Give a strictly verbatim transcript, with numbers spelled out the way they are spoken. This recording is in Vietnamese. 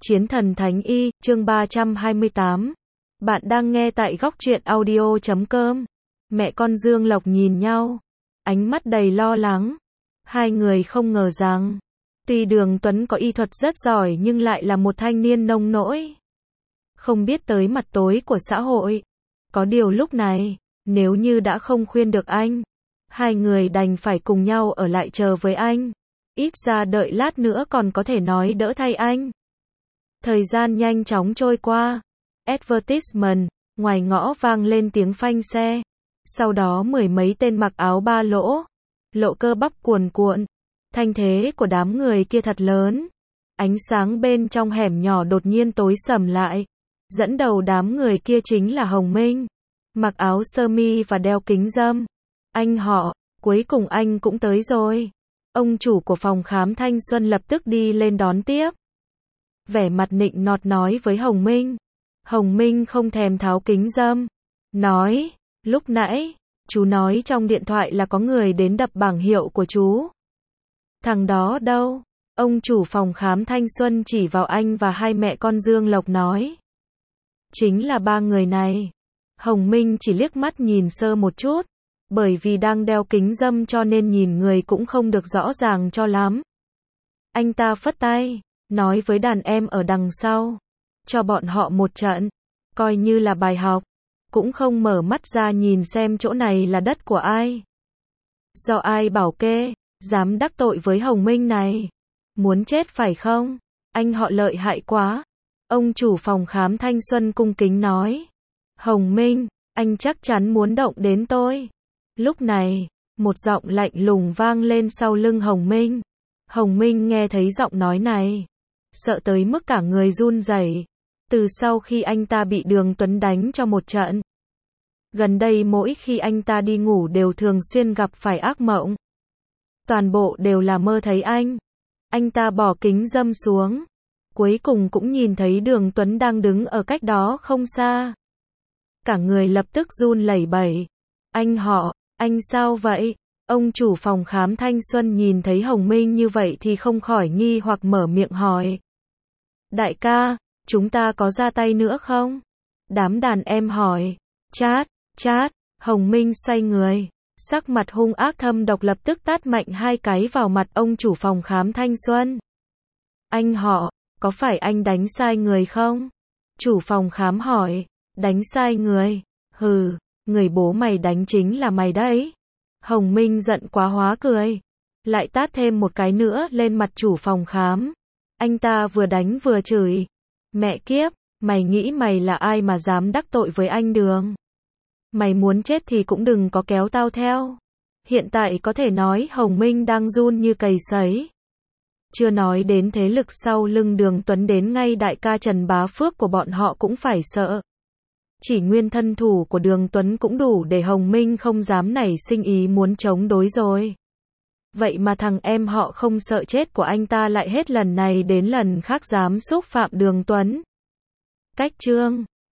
Chiến thần Thánh Y, chương ba trăm hai mươi tám. Bạn đang nghe tại góc truyện audio chấm com. Mẹ con Dương Lộc nhìn nhau, ánh mắt đầy lo lắng. Hai người không ngờ rằng, tuy Đường Tuấn có y thuật rất giỏi nhưng lại là một thanh niên nông nỗi, không biết tới mặt tối của xã hội. Có điều lúc này, nếu như đã không khuyên được anh, hai người đành phải cùng nhau ở lại chờ với anh. Ít ra đợi lát nữa còn có thể nói đỡ thay anh. Thời gian nhanh chóng trôi qua. Advertisement, ngoài ngõ vang lên tiếng phanh xe. Sau đó mười mấy tên mặc áo ba lỗ, lộ cơ bắp cuồn cuộn. Thanh thế của đám người kia thật lớn. Ánh sáng bên trong hẻm nhỏ đột nhiên tối sầm lại. Dẫn đầu đám người kia chính là Hồng Minh. Mặc áo sơ mi và đeo kính râm. Anh họ, cuối cùng anh cũng tới rồi. Ông chủ của phòng khám Thanh Xuân lập tức đi lên đón tiếp. Vẻ mặt nịnh nọt nói với Hồng Minh. Hồng Minh không thèm tháo kính râm. Nói, lúc nãy, chú nói trong điện thoại là có người đến đập bảng hiệu của chú. Thằng đó đâu? Ông chủ phòng khám Thanh Xuân chỉ vào anh và hai mẹ con Dương Lộc nói. Chính là ba người này. Hồng Minh chỉ liếc mắt nhìn sơ một chút. Bởi vì đang đeo kính râm cho nên nhìn người cũng không được rõ ràng cho lắm. Anh ta phất tay, nói với đàn em ở đằng sau. Cho bọn họ một trận, coi như là bài học. Cũng không mở mắt ra nhìn xem chỗ này là đất của ai. Do ai bảo kê, dám đắc tội với Hồng Minh này. Muốn chết phải không? Anh họ lợi hại quá. Ông chủ phòng khám Thanh Xuân cung kính nói. Hồng Minh, anh chắc chắn muốn động đến tôi. Lúc này, một giọng lạnh lùng vang lên sau lưng Hồng Minh. Hồng Minh nghe thấy giọng nói này, sợ tới mức cả người run rẩy. Từ sau khi anh ta bị Đường Tuấn đánh cho một trận, gần đây mỗi khi anh ta đi ngủ đều thường xuyên gặp phải ác mộng. Toàn bộ đều là mơ thấy anh. Anh ta bỏ kính râm xuống, cuối cùng cũng nhìn thấy Đường Tuấn đang đứng ở cách đó không xa. Cả người lập tức run lẩy bẩy. Anh họ, anh sao vậy? Ông chủ phòng khám Thanh Xuân nhìn thấy Hồng Minh như vậy thì không khỏi nghi hoặc mở miệng hỏi. Đại ca, chúng ta có ra tay nữa không? Đám đàn em hỏi. Chát, chát, Hồng Minh xoay người. Sắc mặt hung ác thâm độc lập tức tát mạnh hai cái vào mặt ông chủ phòng khám Thanh Xuân. Anh họ, có phải anh đánh sai người không? Chủ phòng khám hỏi. Đánh sai người? Hừ, người bố mày đánh chính là mày đấy. Hồng Minh giận quá hóa cười. Lại tát thêm một cái nữa lên mặt chủ phòng khám. Anh ta vừa đánh vừa chửi. Mẹ kiếp, mày nghĩ mày là ai mà dám đắc tội với anh Đường? Mày muốn chết thì cũng đừng có kéo tao theo. Hiện tại có thể nói Hồng Minh đang run như cầy sấy. Chưa nói đến thế lực sau lưng Đường Tuấn, đến ngay đại ca Trần Bá Phước của bọn họ cũng phải sợ. Chỉ nguyên thân thủ của Đường Tuấn cũng đủ để Hồng Minh không dám nảy sinh ý muốn chống đối rồi. Vậy mà thằng em họ không sợ chết của anh ta lại hết lần này đến lần khác dám xúc phạm Đường Tuấn. Cách chương